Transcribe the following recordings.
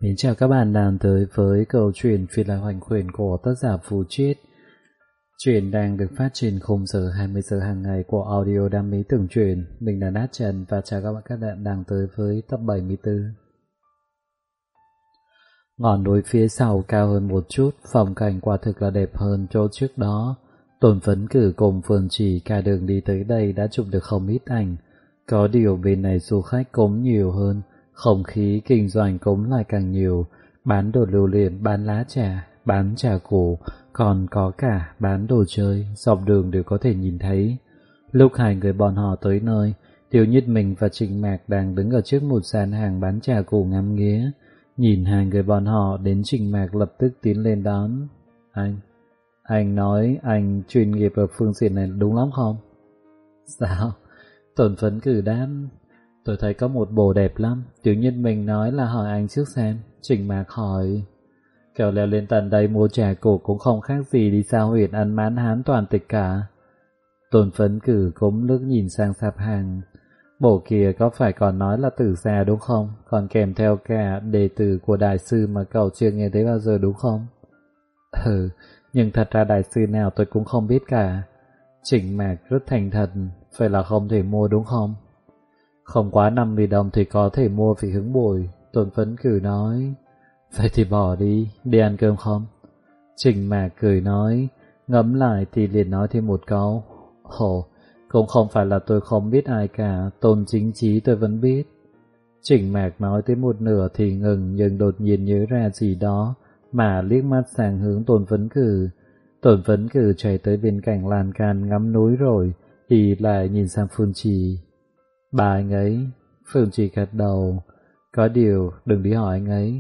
Mến chào các bạn đang tới với câu chuyện Phiên Lại Hoành Khuyển của tác giả Phú Chiết. Chuyện đang được phát trên khung giờ 20 giờ hàng ngày của audio đam mê tưởng truyện. Mình là Nát Trần và chào các bạn đang tới với tập 74. Ngọn núi phía sau cao hơn một chút, phong cảnh quả thực là đẹp hơn chỗ trước đó. Tôn Phấn Cử cùng Phương Chỉ cả đường đi tới đây đã chụp được không ít ảnh. Có điều bên này du khách cũng nhiều hơn, không khí kinh doanh cũng lại càng nhiều, bán đồ lưu niệm, bán lá trà, bán trà cổ, còn có cả bán đồ chơi, dọc đường đều có thể nhìn thấy. Lúc hai người bọn họ tới nơi, Tiêu Nhất Mình và Trịnh Mạc đang đứng ở trước một sàn hàng bán trà cổ ngắm nghía. Nhìn hai người bọn họ đến, Trịnh Mạc lập tức tiến lên đón. Anh nói anh chuyên nghiệp ở phương diện này đúng lắm không? Sao? Tôn Phấn Cử đáp. Tôi thấy có một bộ đẹp lắm. Tiểu Nhất Mình nói là hỏi anh trước xem. Trịnh Mạc hỏi, kẻo leo lên tận đây mua trà cổ cũng không khác gì đi sao huyện ăn mãn hán toàn tịch cả. Tôn Phấn Cử cũng lướt nhìn sang sạp hàng. Bộ kia có phải còn nói là tử gia đúng không? Còn kèm theo cả đề tử của đại sư mà cậu chưa nghe thấy bao giờ đúng không? Nhưng thật ra đại sư nào tôi cũng không biết cả. Trịnh Mạc rất thành thật. Phải là không thể mua đúng không? Không quá 50 đồng thì có thể mua vì hứng bồi. Tôn Phấn Cử nói. Vậy thì bỏ đi ăn cơm không? Trịnh Mạc cười nói. Ngẫm lại thì liền nói thêm một câu. Cũng không phải là tôi không biết ai cả, Tôn Chính Chí tôi vẫn biết. Trịnh Mạc nói tới một nửa thì ngừng, nhưng đột nhiên nhớ ra gì đó mà liếc mắt sang hướng Tôn Phấn Cử. Tôn Phấn Cử chạy tới bên cạnh lan can ngắm núi rồi thì lại nhìn sang Phương Trì. Bà anh ấy. Phương Trì gật đầu. Có điều đừng đi hỏi anh ấy.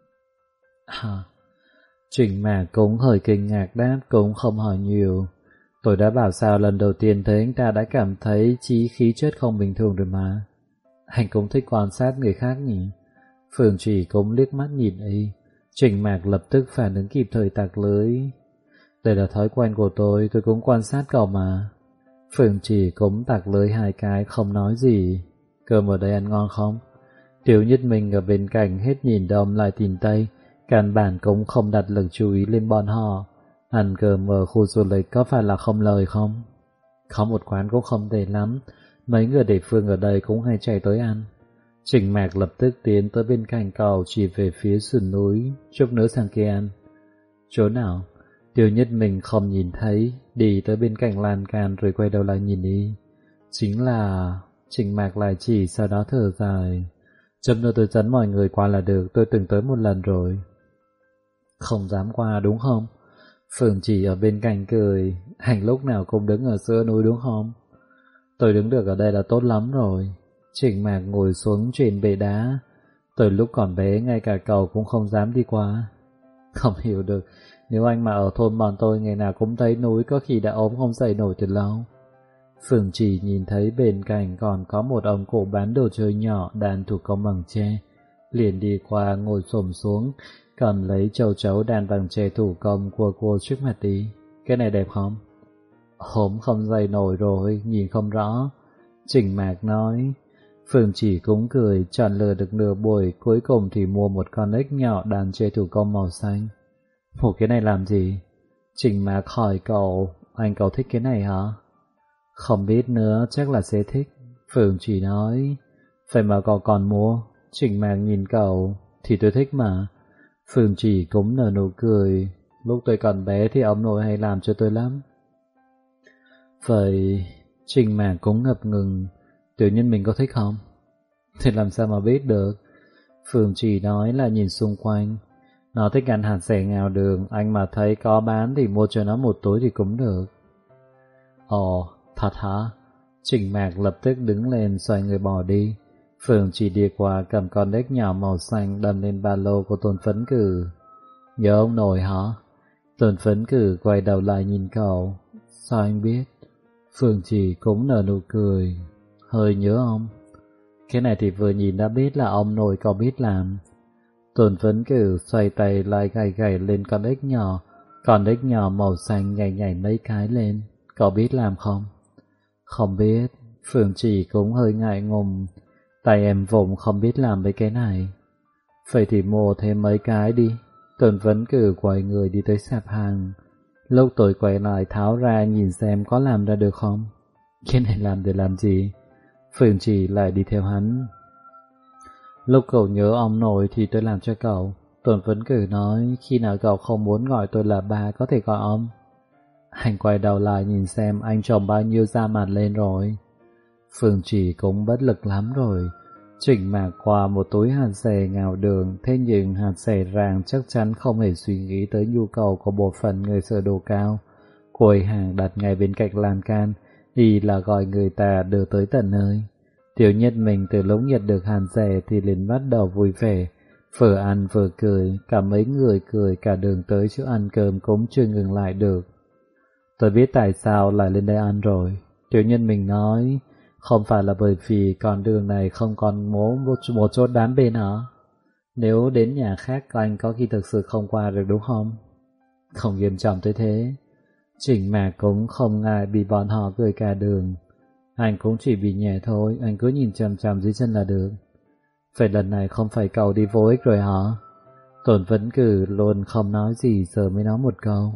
Trịnh Mạc cũng hơi kinh ngạc đáp, cũng không hỏi nhiều. Tôi đã bảo sao lần đầu tiên thấy anh ta đã cảm thấy khí chất không bình thường rồi mà. Anh cũng thích quan sát người khác nhỉ? Phương Trì cũng liếc mắt nhìn y. Trịnh Mạc lập tức phản ứng kịp thời tặc lưới. Đây là thói quen của tôi cũng quan sát cậu mà. Phương Trì cũng tặc lưới hai cái không nói gì. Cơm ở đây ăn ngon không? Tiểu Nhất Mình ở bên cạnh hết nhìn đông lại tìm tây, căn bản cũng không đặt lực chú ý lên bọn họ. Ăn cơm ở khu du lịch có phải là không lời không? Có một quán cũng không tệ lắm, mấy người địa phương ở đây cũng hay chạy tới ăn. Trịnh Mạc lập tức tiến tới bên cạnh cậu, chỉ về phía sườn núi, chút nữa sang kia ăn. Chỗ nào? Tiêu Nhất Mình không nhìn thấy, đi tới bên cạnh lan can rồi quay đầu lại nhìn đi. Chính là... Trịnh Mạc lại chỉ, sau đó thở dài. Chút nữa tôi dẫn mọi người qua là được, tôi từng tới một lần rồi. Không dám qua đúng không? Phương Chỉ ở bên cạnh cười. Anh lúc nào cũng đứng ở giữa núi đúng không? Tôi đứng được ở đây là tốt lắm rồi. Trịnh Mạc ngồi xuống trên bệ đá. Từ lúc còn bé ngay cả cậu cũng không dám đi qua. Không hiểu được, nếu anh mà ở thôn bọn tôi ngày nào cũng thấy núi có khi đã ốm không dậy nổi từ lâu. Phương Chỉ nhìn thấy bên cạnh còn có một ông cụ bán đồ chơi nhỏ đàn thủ công bằng tre, liền đi qua ngồi xổm xuống, cầm lấy châu chấu đàn bằng tre thủ công của cô trước mặt đi. Cái này đẹp không? Ốm không dậy nổi rồi, nhìn không rõ. Trịnh Mạc nói. Phương Chỉ cũng cười, chọn lựa được nửa buổi, cuối cùng thì mua một con ếch nhỏ đàn tre thủ công màu xanh. Một cái này làm gì? Trịnh Mạc hỏi cậu, cậu thích cái này hả? Không biết nữa, chắc là sẽ thích. Phương Chỉ nói. Vậy mà cậu còn mua? Trịnh Mạc nhìn cậu. Thì tôi thích mà. Phương Chỉ cũng nở nụ cười. Lúc tôi còn bé thì ông nội hay làm cho tôi lắm. Vậy Trịnh Mạc cũng ngập ngừng. Tiểu Nhân mình có thích không? Thì làm sao mà biết được? Phương Chỉ nói là nhìn xung quanh. Nó thích ăn hạt rẻ ngào đường, anh mà thấy có bán thì mua cho nó một túi thì cũng được. Ồ, thật hả? Trịnh Mạc lập tức đứng lên xoay người bỏ đi. Phương Chỉ đi qua cầm con ếch nhỏ màu xanh đâm lên ba lô của Tôn Phấn Cử. Nhớ ông nội hả? Tôn Phấn Cử quay đầu lại nhìn cậu. Sao anh biết? Phương Chỉ cũng nở nụ cười. Hơi nhớ ông. Cái này thì vừa nhìn đã biết là ông nội cậu biết làm. Tôn Phấn Cử xoay tay lại gảy lên con ếch nhỏ. Con ếch nhỏ màu xanh nhảy mấy cái lên. Cậu biết làm không? Không biết. Phương Chỉ cũng hơi ngại ngùng. Tay em vùng không biết làm mấy cái này. Vậy thì mua thêm mấy cái đi. Tuần vẫn cử quay người đi tới sạp hàng. Lúc tôi quay lại tháo ra nhìn xem có làm ra được không. Cái này làm để làm gì? Phương Trì lại đi theo hắn. Lúc cậu nhớ ông nội thì tôi làm cho cậu. Tuần vẫn cử nói khi nào cậu không muốn gọi tôi là ba có thể gọi ông. Anh quay đầu lại nhìn xem anh trồng bao nhiêu da mặt lên rồi. Phương Trì cũng bất lực lắm rồi. Chỉnh Mạc qua một túi hạt xẻ ngào đường, thế nhưng hạt xẻ ràng chắc chắn không hề suy nghĩ tới nhu cầu của bộ phận người sở đồ cao. Quầy hàng đặt ngay bên cạnh lan can, y là gọi người ta đưa tới tận nơi. Tiểu Nhất mình từ lúc nhận được hạt xẻ thì liền bắt đầu vui vẻ, vừa ăn vừa cười, cả mấy người cười cả đường tới chỗ ăn cơm cũng chưa ngừng lại được. Tôi biết tại sao lại lên đây ăn rồi. Tiểu Nhân mình nói, không phải là bởi vì con đường này không còn một chỗ đám bên hả? Nếu đến nhà khác anh có khi thực sự không qua được đúng không? Không nghiêm trọng tới thế. Chỉnh Mạc cũng không ngại bị bọn họ cười cả đường. Anh cũng chỉ bị nhẹ thôi, anh cứ nhìn chằm chằm dưới chân là được. Vậy lần này không phải cậu đi vô ích rồi hả? Tổn vẫn cử luôn không nói gì giờ mới nói một câu.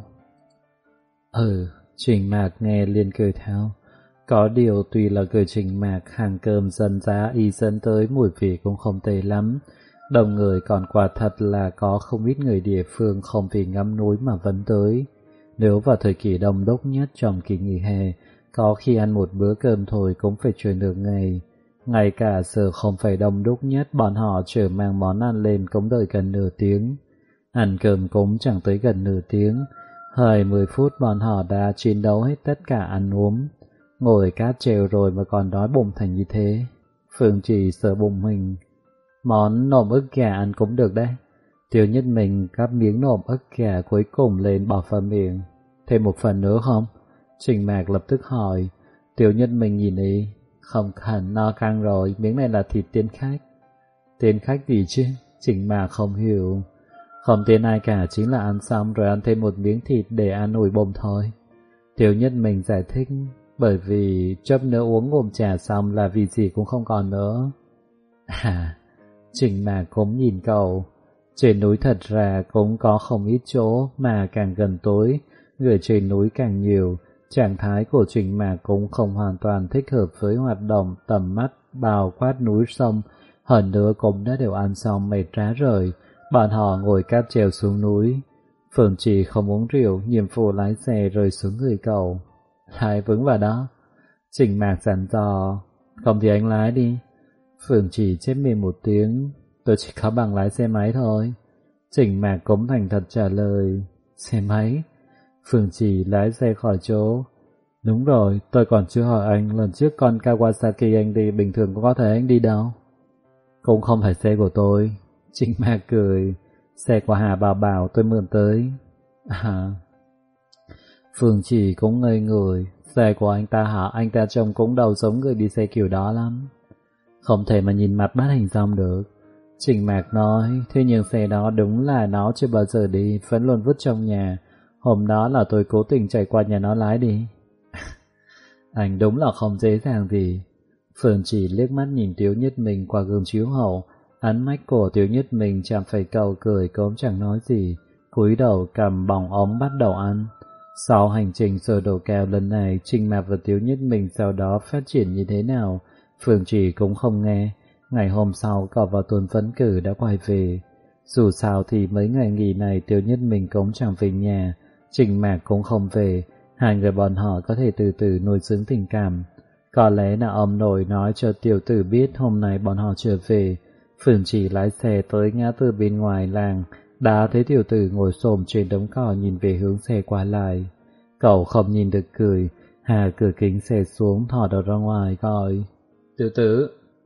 Chỉnh Mạc nghe liền cười theo. Có điều tuy là cười Chỉnh Mạc, hàng cơm dân giá y dẫn tới mùi vị cũng không tệ lắm. Đông người còn quả thật là có không ít người địa phương không vì ngắm núi mà vẫn tới. Nếu vào thời kỳ đông đúc nhất trong kỳ nghỉ hè, có khi ăn một bữa cơm thôi cũng phải chờ được ngày. Ngay cả giờ không phải đông đúc nhất, bọn họ chờ mang món ăn lên cũng đợi gần nửa tiếng. Ăn cơm cũng chẳng tới gần nửa tiếng. 20 phút bọn họ đã chiến đấu hết tất cả ăn uống. Ngồi cát treo rồi mà còn đói bụng thành như thế. Phương Trì sợ bụng mình. Món nộm ức gà ăn cũng được đấy. Tiểu Nhất mình gắp miếng nộm ức gà cuối cùng lên bỏ vào miệng. Thêm một phần nữa không? Trình Mạc lập tức hỏi. Tiểu Nhất mình nhìn ý. Không cần, no căng rồi, miếng này là thịt tiên khách. Tiên khách gì chứ? Trình Mạc không hiểu. Không tiên ai cả, chính là ăn xong rồi ăn thêm một miếng thịt để an ủi bụng thôi. Tiểu Nhất mình giải thích. Bởi vì chốc nữa uống ngụm trà xong là vì gì cũng không còn nữa. Trình Mạc cũng nhìn cậu. Trên núi thật ra cũng có không ít chỗ mà càng gần tối, người trên núi càng nhiều. Trạng thái của Trình Mạc cũng không hoàn toàn thích hợp với hoạt động tầm mắt bao quát núi sông. Hơn nữa cũng đã đều ăn xong mệt rã rời. Bọn họ ngồi cáp treo xuống núi. Phương Trì không uống rượu, nhiệm vụ lái xe rơi xuống người cậu. Lái vững vào đó. Trình Mạc dặn dò. Không thì anh lái đi. Phương Trì chép miệng một tiếng. Tôi chỉ có bằng lái xe máy thôi. Trình Mạc cũng thành thật trả lời. Xe máy? Phương Trì lái xe khỏi chỗ. Đúng rồi, tôi còn chưa hỏi anh. Lần trước con Kawasaki anh đi bình thường có thể anh đi đâu? Cũng không phải xe của tôi. Trình Mạc cười. Xe của Hà Bảo Bảo tôi mượn tới. Phương Trì cũng ngây người. Xe của anh ta hả? Anh ta trông cũng đầu giống người đi xe kiểu đó lắm. Không thể mà nhìn mặt bắt hình dong được. Trình Mạc nói. Thế nhưng xe đó đúng là nó chưa bao giờ đi, vẫn luôn vứt trong nhà. Hôm đó là tôi cố tình chạy qua nhà nó lái đi. Anh đúng là không dễ dàng gì. Phương Trì liếc mắt nhìn Tiếu Nhất mình qua gương chiếu hậu. Ánh mắt của Tiếu Nhất mình chẳng phải cầu cười cũng chẳng nói gì. Cúi đầu cầm bỏng ống bắt đầu ăn. Sau hành trình sơ đồ kèo lần này, Trình Mạc và Tiếu Nhất mình sau đó phát triển như thế nào, Phương Trì cũng không nghe. Ngày hôm sau, cậu và Tuần Phấn Cử đã quay về. Dù sao thì mấy ngày nghỉ này Tiếu Nhất mình cũng chẳng về nhà, Trình Mạc cũng không về. Hai người bọn họ có thể từ từ nuôi dưỡng tình cảm. Có lẽ là ông nội nói cho tiểu tử biết hôm nay bọn họ trở về. Phương Trì lái xe tới ngã tư bên ngoài làng, đã thấy tiểu tử ngồi xổm trên đống cỏ nhìn về hướng xe qua lại. Cậu không nhìn được cười, Hà cửa kính xe xuống thò đầu ra ngoài gọi. Tiểu tử!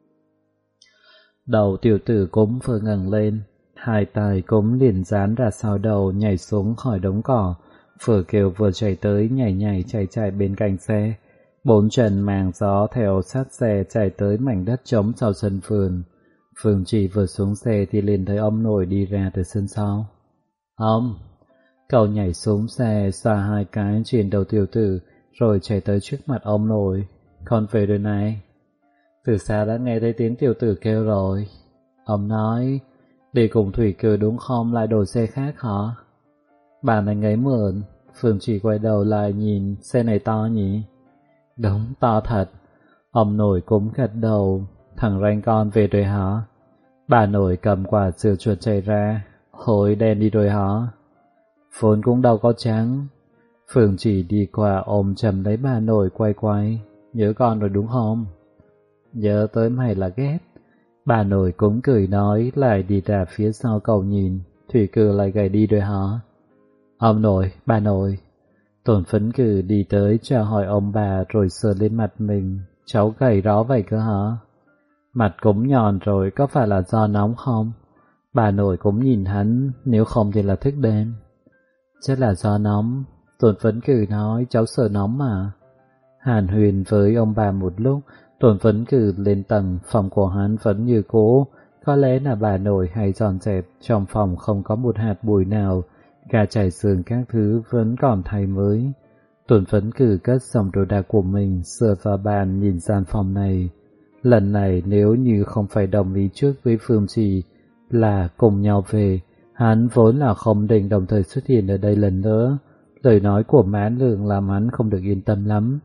Đầu tiểu tử cũng vừa ngẩng lên, hai tay cũng liền dán ra sau đầu nhảy xuống khỏi đống cỏ, vừa kêu vừa chạy tới nhảy chạy bên cạnh xe. Bốn chân màng gió theo sát xe chạy tới mảnh đất trống sau sân vườn. Phương Trì vừa xuống xe thì liền thấy ông nội đi ra từ sân sau. Ông! Cậu nhảy xuống xe xoa hai cái trên đầu tiểu tử rồi chạy tới trước mặt ông nội. Con về rồi này. Từ xa đã nghe thấy tiếng tiểu tử kêu rồi. Ông nói, Đi cùng Thủy Cử đúng không, lại đổi xe khác hả? Bạn anh ấy mượn. Phương Chỉ quay đầu lại nhìn, xe này to nhỉ? Đúng, to thật. Ông nội cũng gật đầu. Thằng ranh con về rồi hả? Bà nội cầm quả sữa chuột chạy ra. Hối đen đi rồi hả? Vốn cũng đâu có trắng. Phương Chỉ đi qua ôm chầm lấy bà nội quay. Nhớ con rồi đúng không? Nhớ tới mày là ghét. Bà nội cũng cười nói, lại đi ra phía sau cầu nhìn. Thủy Cử lại gầy đi rồi hả? Ông nội, bà nội. Tôn Phấn Cử đi tới chào hỏi ông bà rồi sờ lên mặt mình. Cháu gầy đó vậy cơ hả? Mặt cũng nhòn rồi, có phải là do nóng không? Bà nội cũng nhìn hắn, nếu không thì là thức đêm. Chắc là do nóng. Tôn Phấn Cử nói, cháu sợ nóng mà. Hàn huyên với ông bà một lúc, Tôn Phấn Cử lên tầng, phòng của hắn vẫn như cũ. Có lẽ là bà nội hay dọn dẹp, trong phòng không có một hạt bụi nào, gà chảy giường các thứ vẫn còn thay mới. Tôn Phấn Cử cất xong đồ đạc của mình, sờ vào bàn nhìn gian phòng này. Lần này nếu như không phải đồng ý trước với Phương Trì là cùng nhau về, hắn vốn là không định đồng thời xuất hiện ở đây lần nữa. Lời nói của Má Lượng làm hắn không được yên tâm lắm.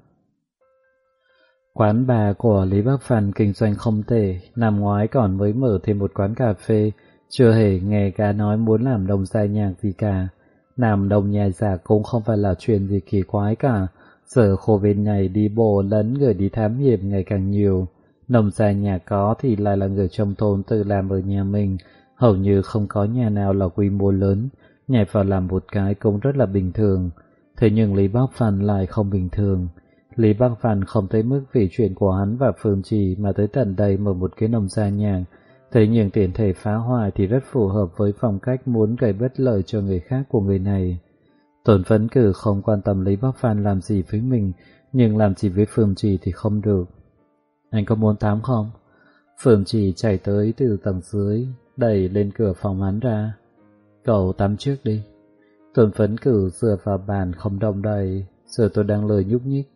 Quán bà của Lý Bắc Phàn kinh doanh không tệ, năm ngoái còn mới mở thêm một quán cà phê, chưa hề nghe gã nói muốn làm đồng gia nhạc gì cả. Làm đồng nhạc giả cũng không phải là chuyện gì kỳ quái cả, giờ khổ bên này đi bộ lẫn người đi thám hiểm ngày càng nhiều. Đồng gia nhạc có thì lại là người trong thôn tự làm ở nhà mình, hầu như không có nhà nào là quy mô lớn, nhảy vào làm một cái cũng rất là bình thường. Thế nhưng Lý Bắc Phàn lại không bình thường. Lý Bắc Phàn không tới mức vì chuyện của hắn và Phương Trì mà tới tận đây mở một cái nông gia nhạc. Thế nhưng tiền thể phá hoại thì rất phù hợp với phong cách muốn gây bất lợi cho người khác của người này. Tôn Phấn Cử không quan tâm Lý Bắc Phàn làm gì với mình, nhưng làm gì với Phương Trì thì không được. Anh có muốn tắm không? Phương Trì chạy tới từ tầng dưới, đẩy lên cửa phòng hắn ra. Cậu tắm trước đi. Tôn Phấn Cử dựa vào bàn không động đậy, giờ tôi đang lười nhúc nhích.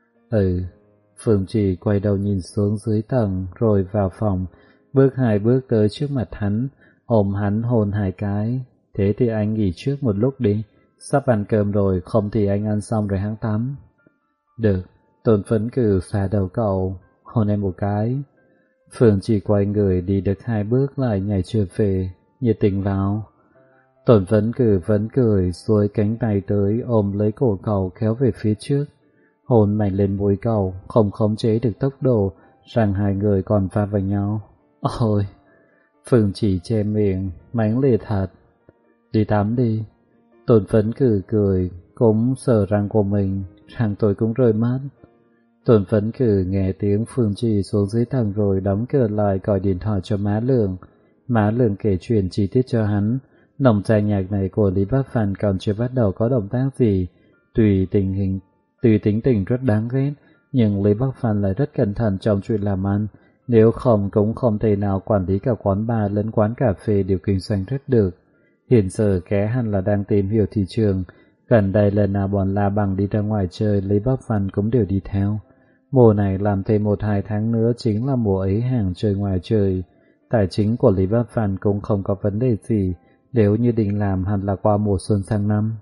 Phương Trì quay đầu nhìn xuống dưới tầng rồi vào phòng, bước 2 bước tới trước mặt hắn, ôm hắn hôn 2 cái. Thế thì anh nghỉ trước một lúc đi, sắp ăn cơm rồi, không thì anh ăn xong rồi hãng tắm. Được, Tôn Phấn Cử xả đầu cậu, hôn em một cái. Phương Trì quay người đi được 2 bước lại nhảy trở về, nhiệt tình vào. Tôn Phấn Cử vẫn cười, xuôi cánh tay tới ôm lấy cổ cậu kéo về phía trước. Hôn mạnh lên môi cậu, không khống chế được tốc độ, rằng hai người còn va vào nhau. Ôi! Phương Chỉ che miệng, mãnh liệt thật. Đi tắm đi. Tôn Phấn Cử cười, cũng sờ răng của mình, răng tôi cũng rơi mất. Tôn Phấn Cử nghe tiếng Phương Chỉ xuống dưới tầng rồi đóng cửa lại gọi điện thoại cho Má Lượng. Má Lượng kể chuyện chi tiết cho hắn. Nồng gia nhạc này của Lý Bắc Phàn còn chưa bắt đầu có động tác gì, tùy tính tình rất đáng ghét, nhưng Lý Bắc Phàn lại rất cẩn thận trong chuyện làm ăn, nếu không cũng không thể nào quản lý cả quán bar lẫn quán cà phê đều kinh doanh rất được. Hiện giờ kẻ hẳn là đang tìm hiểu thị trường, gần đây lần nào bọn La Bằng đi ra ngoài chơi, Lý Bắc Phàn cũng đều đi theo. Mùa này làm thêm 1-2 tháng nữa chính là mùa ấy hàng chơi ngoài trời. Tài chính của Lý Bắc Phàn cũng không có vấn đề gì, nếu như định làm hẳn là qua mùa xuân sang năm.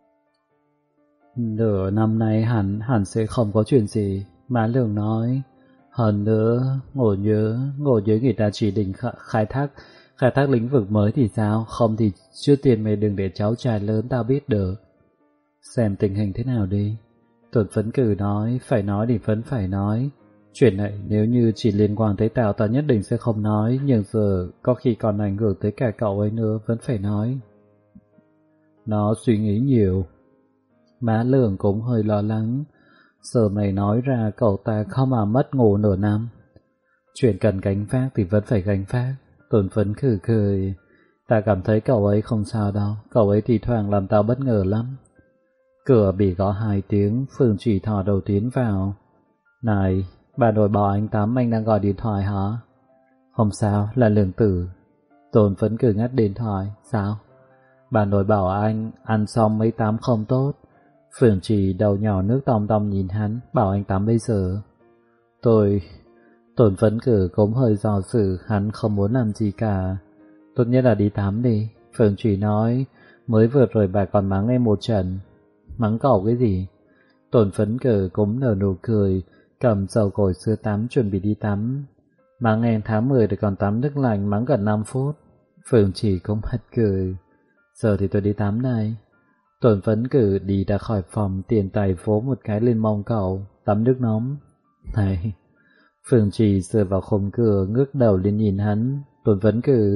Nửa năm nay hẳn sẽ không có chuyện gì, Má Lượng nói. Hơn nữa, ngồi nhớ người ta chỉ định khai thác lĩnh vực mới thì sao, không thì trước tiên mày đừng để cháu trai lớn tao biết được. Xem tình hình thế nào đi. Tôn Phấn Cử nói, phải nói thì vẫn phải nói. Chuyện này nếu như chỉ liên quan tới tao nhất định sẽ không nói, nhưng giờ có khi còn ảnh hưởng tới cả cậu ấy nữa, vẫn phải nói. Nó suy nghĩ nhiều. Má Lượng cũng hơi lo lắng. Giờ mày nói ra cậu ta không mà mất ngủ nửa năm. Chuyện cần gánh vác thì vẫn phải gánh vác. Tôn Phấn Cử cười. Ta cảm thấy cậu ấy không sao đâu, cậu ấy thì thoảng làm tao bất ngờ lắm. Cửa bị gõ 2 tiếng, Phương Chỉ thò đầu tiến vào. Này, bà nội bảo anh tắm, anh đang gọi điện thoại hả? Không sao, là Lượng Tử. Tôn Phấn Cử ngắt điện thoại. Sao? Bà nội bảo anh ăn xong mới tắm không tốt. Phương Chỉ đầu nhỏ nước tong tong nhìn hắn, bảo anh tắm bây giờ. Tôn Phấn Cử cũng hơi do dự, hắn không muốn làm gì cả. Tốt nhất là đi tắm đi. Phương Trì nói, mới vừa rồi bà còn mắng em một trận. Mắng cậu cái gì? Tôn Phấn Cử cũng nở nụ cười, cầm dầu gội sữa tắm chuẩn bị đi tắm. Mắng em tháng 10 rồi còn tắm nước lạnh, mắng gần 5 phút. Phương Trì cũng bật cười. Giờ thì tôi đi tắm đây. Tôn Phấn Cử đi ra khỏi phòng, tiền tài vỗ một cái lên mông cậu, tắm nước nóng. Này! Phương Trì dựa vào khung cửa, ngước đầu lên nhìn hắn. Tôn Phấn Cử.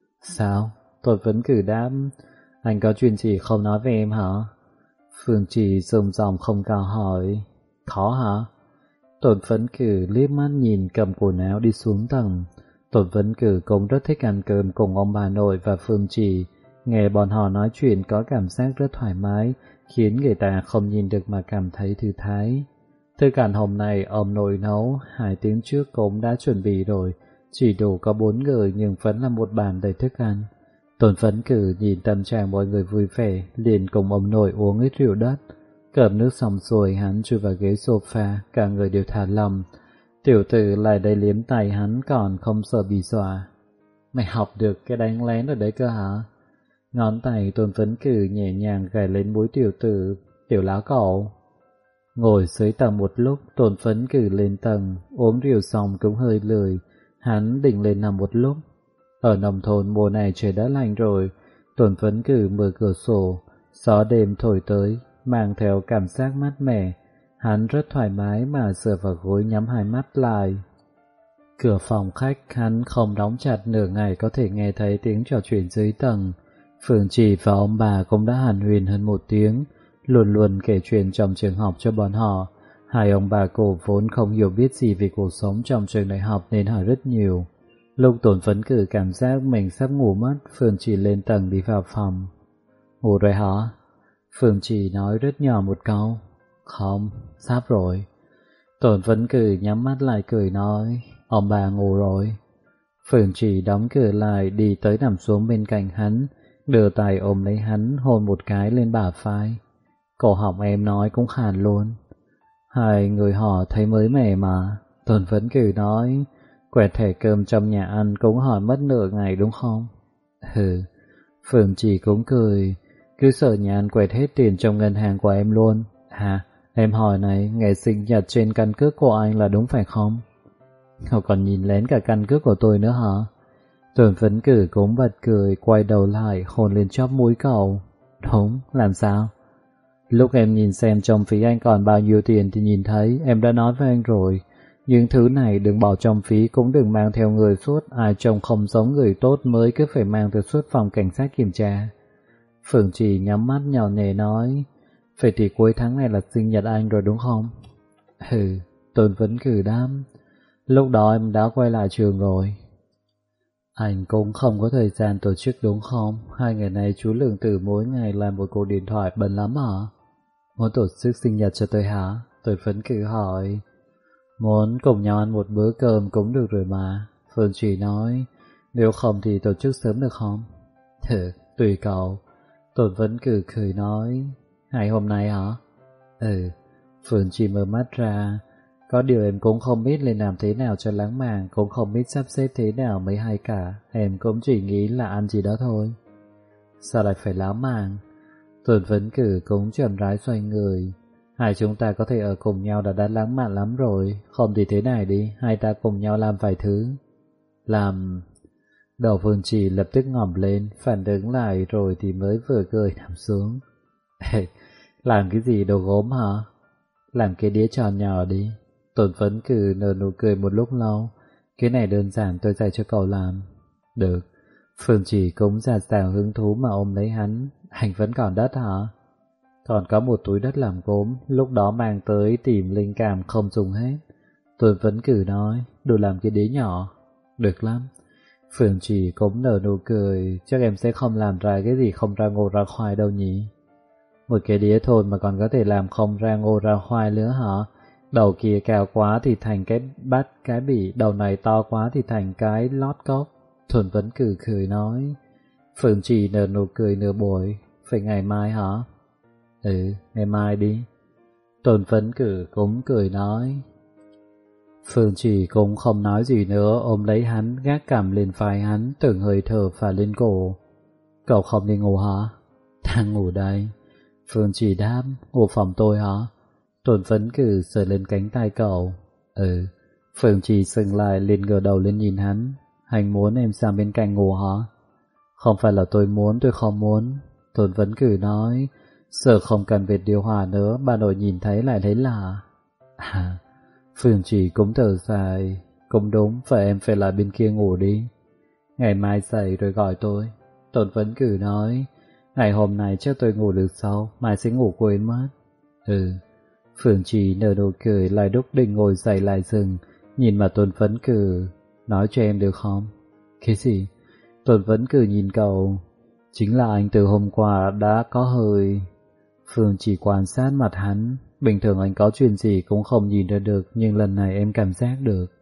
Sao? Tôn Phấn Cử đáp. Anh có chuyện gì không nói với em hả? Phương Trì rông ròng không cao hỏi. Khó hả? Tôn Phấn Cử liếc mắt nhìn cầm quần áo đi xuống tầng. Tôn Phấn Cử cũng rất thích ăn cơm cùng ông bà nội và Phương Trì. Nghe bọn họ nói chuyện có cảm giác rất thoải mái, khiến người ta không nhìn được mà cảm thấy thư thái. Thức ăn hôm nay ông nội nấu, 2 tiếng trước cũng đã chuẩn bị rồi, chỉ đủ có 4 người nhưng vẫn là một bàn đầy thức ăn. Tôn Phấn Cử nhìn tâm trạng mọi người vui vẻ, liền cùng ông nội uống ít rượu đất. Cơm nước xong rồi hắn chui vào ghế sofa, cả người đều thả lỏng. Tiểu tử lại đây liếm tay hắn còn không sợ bị dọa. Mày học được cái đánh lén ở đấy cơ hả? Ngón tay Tôn Phấn Cử nhẹ nhàng gảy lên mũi tiểu tử. Tiểu láo cậu. Ngồi dưới tầng một lúc, Tôn Phấn Cử lên tầng, uống rượu xong cũng hơi lười. Hắn định lên nằm một lúc. Ở nông thôn mùa này trời đã lạnh rồi. Tôn Phấn Cử mở cửa sổ, gió đêm thổi tới, mang theo cảm giác mát mẻ. Hắn rất thoải mái mà dựa vào gối nhắm 2 mắt lại. Cửa phòng khách hắn không đóng chặt, nửa ngày có thể nghe thấy tiếng trò chuyện dưới tầng. Phương Trì và ông bà cũng đã hàn huyên hơn 1 tiếng, luôn luôn kể chuyện trong trường học cho bọn họ. Hai ông bà cổ vốn không hiểu biết gì về cuộc sống trong trường đại học nên hỏi rất nhiều. Lúc Tôn Phấn Cử cảm giác mình sắp ngủ mất, Phương Trì lên tầng đi vào phòng. Ngủ rồi hả? Phương Trì nói rất nhỏ một câu. Không, sắp rồi. Tôn Phấn Cử nhắm mắt lại cười nói, ông bà ngủ rồi. Phương Trì đóng cửa lại, đi tới nằm xuống bên cạnh hắn, đưa tay ôm lấy hắn, hôn một cái lên bả vai. Cổ họng em nói cũng khàn luôn. Hai người họ thấy mới mẻ mà. Tôn Phấn Cử nói, quẹt thẻ cơm trong nhà ăn cũng hỏi mất nửa ngày đúng không? Ừ. Phương Trì cũng cười, cứ sợ nhà ăn quẹt hết tiền trong ngân hàng của em luôn. Hả? Em hỏi này, ngày sinh nhật trên căn cước của anh là đúng phải không? Họ còn nhìn lén cả căn cước của tôi nữa hả? Tôn Phấn Cử cũng bật cười, quay đầu lại, hôn lên chóp mũi cậu. Đúng, làm sao? Lúc em nhìn xem trong phí anh còn bao nhiêu tiền thì nhìn thấy, em đã nói với anh rồi. Những thứ này đừng bỏ trong phí, cũng đừng mang theo người suốt, ai trông không giống người tốt mới cứ phải mang từ suốt phòng cảnh sát kiểm tra. Phương Trì nhắm mắt nhỏ nhẹ nói, vậy thì cuối tháng này là sinh nhật anh rồi đúng không? Ừ, Tôn Phấn Cử đáp, lúc đó em đã quay lại trường rồi. Anh cũng không có thời gian tổ chức đúng không? 2 ngày nay chú Lương Tử mỗi ngày làm một cuộc điện thoại bận lắm hả? Muốn tổ chức sinh nhật cho tôi hả? Tôi Phấn Cử hỏi. Muốn cùng nhau ăn một bữa cơm cũng được rồi mà. Phương Trì nói, nếu không thì tổ chức sớm được không? Tùy cậu. Tôn Phấn Cử cười nói, ngày hôm nay hả? Ừ. Phương Trì mở mắt ra. Có điều em cũng không biết nên làm thế nào cho lãng mạn, cũng không biết sắp xếp thế nào mới hay cả. Em cũng chỉ nghĩ là ăn gì đó thôi. Sao lại phải lãng mạn? Tôn Phấn Cử cũng chậm rãi xoay người. Hai chúng ta có thể ở cùng nhau đã lãng mạn lắm rồi. Không thì thế này đi, hai ta cùng nhau làm vài thứ. Làm... Đầu Phương Trì lập tức ngỏm lên, phản ứng lại rồi thì mới vừa cười nằm xuống. Ê, làm cái gì đồ gốm hả? Làm cái đĩa tròn nhỏ đi. Tôn Phấn Cử nở nụ cười một lúc lâu. Cái này đơn giản, tôi dạy cho cậu làm. Được. Phương Trì cũng giạt rào hứng thú mà ôm lấy hắn. Anh vẫn còn đất hả? Còn có một túi đất làm gốm, lúc đó mang tới tìm linh cảm không dùng hết. Tôn Phấn Cử nói, đủ làm cái đĩa nhỏ. Được lắm. Phương Trì cũng nở nụ cười, chắc em sẽ không làm ra cái gì không ra ngô ra khoai đâu nhỉ? Một cái đĩa thôi mà còn có thể làm không ra ngô ra khoai nữa hả? Đầu kia cao quá thì thành cái bát cái bỉ, đầu này to quá thì thành cái lót cốc. Tôn Phấn Cử cười nói. Phương Trì nở nụ cười nửa buổi. Phải ngày mai hả? Ừ, ngày mai đi. Tôn Phấn Cử cũng cười nói. Phương Chỉ cũng không nói gì nữa, ôm lấy hắn, gác cằm lên vai hắn, từng hơi thở phả lên cổ. Cậu không đi ngủ hả? Đang ngủ đây. Phương Chỉ đáp, ngủ phòng tôi hả? Tôn Vấn Cử sờ lên cánh tay cậu. Ừ. Phương Chỉ sừng lại, liền ngửa đầu lên nhìn hắn. Anh muốn em sang bên cạnh ngủ hả? Không phải là tôi muốn, tôi không muốn. Tôn Vấn Cử nói, sợ không cần vệt điều hòa nữa, bà nội nhìn thấy lại thấy lạ. À, Phương Chỉ cũng thở dài. Cũng đúng, phải em phải lại bên kia ngủ đi. Ngày mai dậy rồi gọi tôi. Tôn Vấn Cử nói, ngày hôm nay chắc tôi ngủ được sau, mai sẽ ngủ quên mất. Ừ. Phương Chỉ nở nụ cười, lại đúc định ngồi dậy lại dừng, nhìn mà Tôn Vấn Cử, nói cho em được không? Cái gì? Tôn Vấn Cử nhìn cậu, chính là anh từ hôm qua đã có hơi. Phương Chỉ quan sát mặt hắn, bình thường anh có chuyện gì cũng không nhìn ra được, nhưng lần này em cảm giác được.